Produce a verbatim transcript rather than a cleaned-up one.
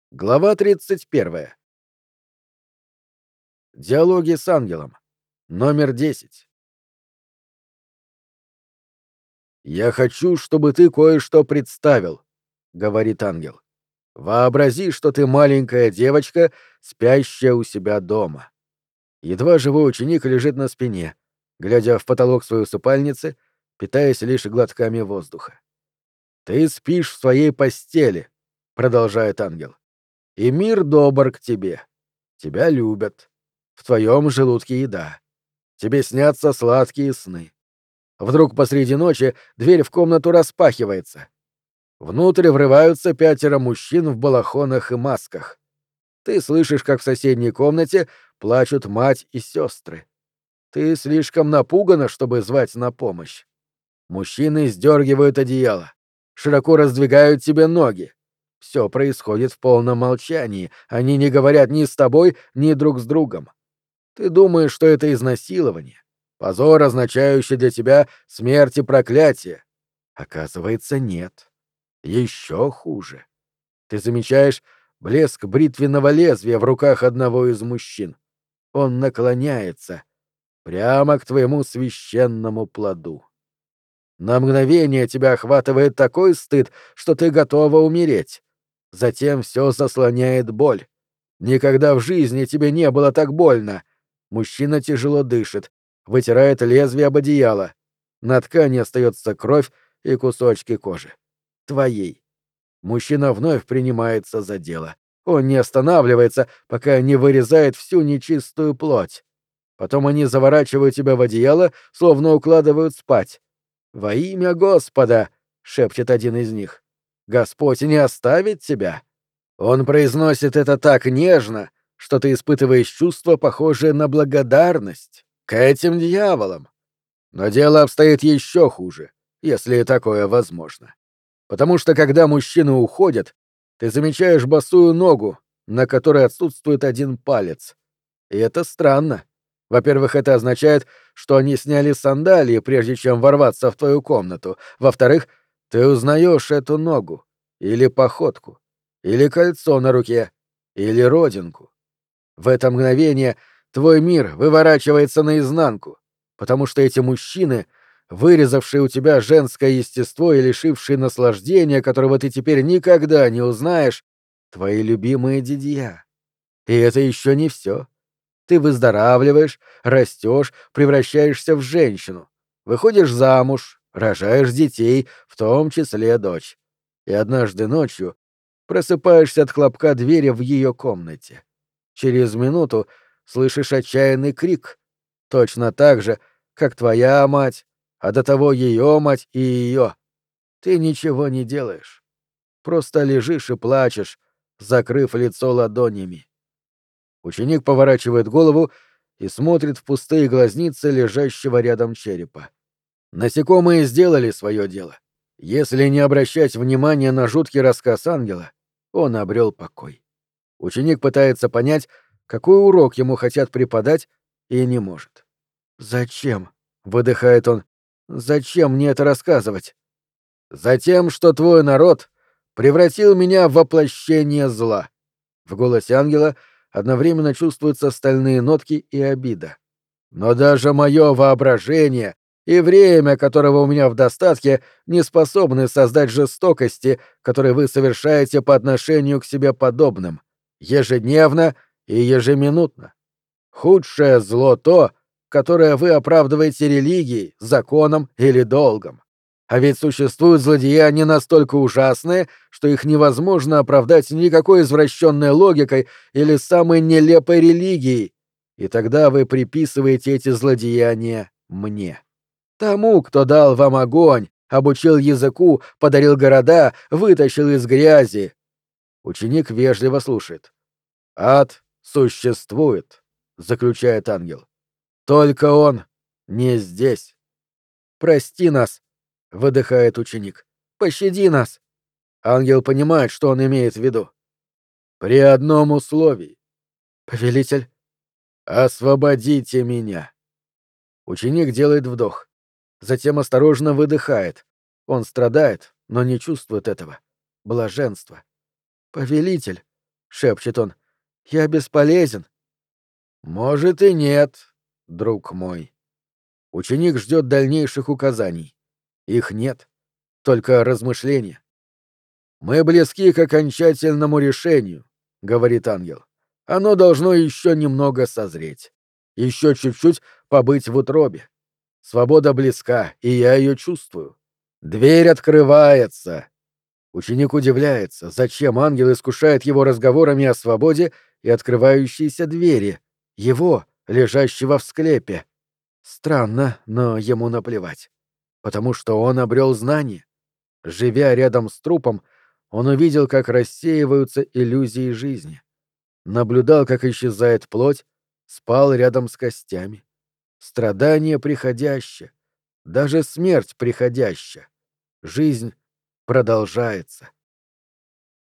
Глава тридцать первая. Диалоги с ангелом. Номер десять. «Я хочу, чтобы ты кое-что представил», — говорит ангел. «Вообрази, что ты маленькая девочка, спящая у себя дома. Едва живой ученик лежит на спине, глядя в потолок своей усыпальницы, питаясь лишь глотками воздуха. Ты спишь в своей постели», — продолжает ангел, — «и мир добр к тебе. Тебя любят. В твоем желудке еда. Тебе снятся сладкие сны. Вдруг посреди ночи дверь в комнату распахивается. Внутрь врываются пятеро мужчин в балахонах и масках. Ты слышишь, как в соседней комнате плачут мать и сестры. Ты слишком напугана, чтобы звать на помощь. Мужчины сдергивают одеяло, широко раздвигают тебе ноги. Все происходит в полном молчании, они не говорят ни с тобой, ни друг с другом. Ты думаешь, что это изнасилование, позор, означающий для тебя смерть и проклятие. Оказывается, нет. Еще хуже. Ты замечаешь блеск бритвенного лезвия в руках одного из мужчин. Он наклоняется прямо к твоему священному плоду. На мгновение тебя охватывает такой стыд, что ты готова умереть. Затем все заслоняет боль. Никогда в жизни тебе не было так больно. Мужчина тяжело дышит, вытирает лезвие об одеяло. На ткани остается кровь и кусочки кожи. Твоей. Мужчина вновь принимается за дело. Он не останавливается, пока не вырезает всю нечистую плоть. Потом они заворачивают тебя в одеяло, словно укладывают спать. «Во имя Господа!» — шепчет один из них. «Господь не оставит тебя!» Он произносит это так нежно, что ты испытываешь чувство, похожее на благодарность к этим дьяволам. Но дело обстоит еще хуже, если такое возможно. Потому что когда мужчины уходят, ты замечаешь босую ногу, на которой отсутствует один палец. И это странно. Во-первых, это означает, что они сняли сандалии, прежде чем ворваться в твою комнату. Во-вторых, ты узнаешь эту ногу, или походку, или кольцо на руке, или родинку. В это мгновение твой мир выворачивается наизнанку, потому что эти мужчины, вырезавшие у тебя женское естество и лишившие наслаждения, которого ты теперь никогда не узнаешь, твои любимые дядья. И это еще не все. Ты выздоравливаешь, растешь, превращаешься в женщину, выходишь замуж, рожаешь детей, в том числе дочь. И однажды ночью просыпаешься от хлопка двери в ее комнате. Через минуту слышишь отчаянный крик, точно так же, как твоя мать, а до того ее мать и ее. Ты ничего не делаешь. Просто лежишь и плачешь, закрыв лицо ладонями. Ученик поворачивает голову и смотрит в пустые глазницы лежащего рядом черепа. Насекомые сделали свое дело. Если не обращать внимания на жуткий рассказ ангела, он обрел покой. Ученик пытается понять, какой урок ему хотят преподать, и не может. «Зачем?» — выдыхает он. «Зачем мне это рассказывать?» «Затем, что твой народ превратил меня в воплощение зла». В голосе ангела одновременно чувствуются стальные нотки и обида. «Но даже мое воображение и время, которого у меня в достатке, не способны создать жестокости, которые вы совершаете по отношению к себе подобным, ежедневно и ежеминутно. Худшее зло то, которое вы оправдываете религией, законом или долгом. А ведь существуют злодеяния настолько ужасные, что их невозможно оправдать никакой извращенной логикой или самой нелепой религией. И тогда вы приписываете эти злодеяния мне. Тому, кто дал вам огонь, обучил языку, подарил города, вытащил из грязи». Ученик вежливо слушает. «Ад существует», — заключает ангел. «Только он не здесь». «Прости нас», — выдыхает ученик. «Пощади нас». Ангел понимает, что он имеет в виду. «При одном условии». «Повелитель». «Освободите меня». Ученик делает вдох. Затем осторожно выдыхает. Он страдает, но не чувствует этого. Блаженство. «Повелитель». шепчет он. «Я бесполезен». «Может и нет, друг мой». Ученик ждет дальнейших указаний. Их нет, только размышления. «Мы близки к окончательному решению», — говорит ангел. «Оно должно еще немного созреть. Еще чуть-чуть побыть в утробе. Свобода близка, и я ее чувствую. Дверь открывается». Ученик удивляется, зачем ангел искушает его разговорами о свободе и открывающейся двери, его, лежащего в склепе. Странно, но ему наплевать. Потому что он обрел знание. Живя рядом с трупом, он увидел, как рассеиваются иллюзии жизни. Наблюдал, как исчезает плоть, спал рядом с костями. Страдание приходящее, даже смерть приходящая. Жизнь продолжается.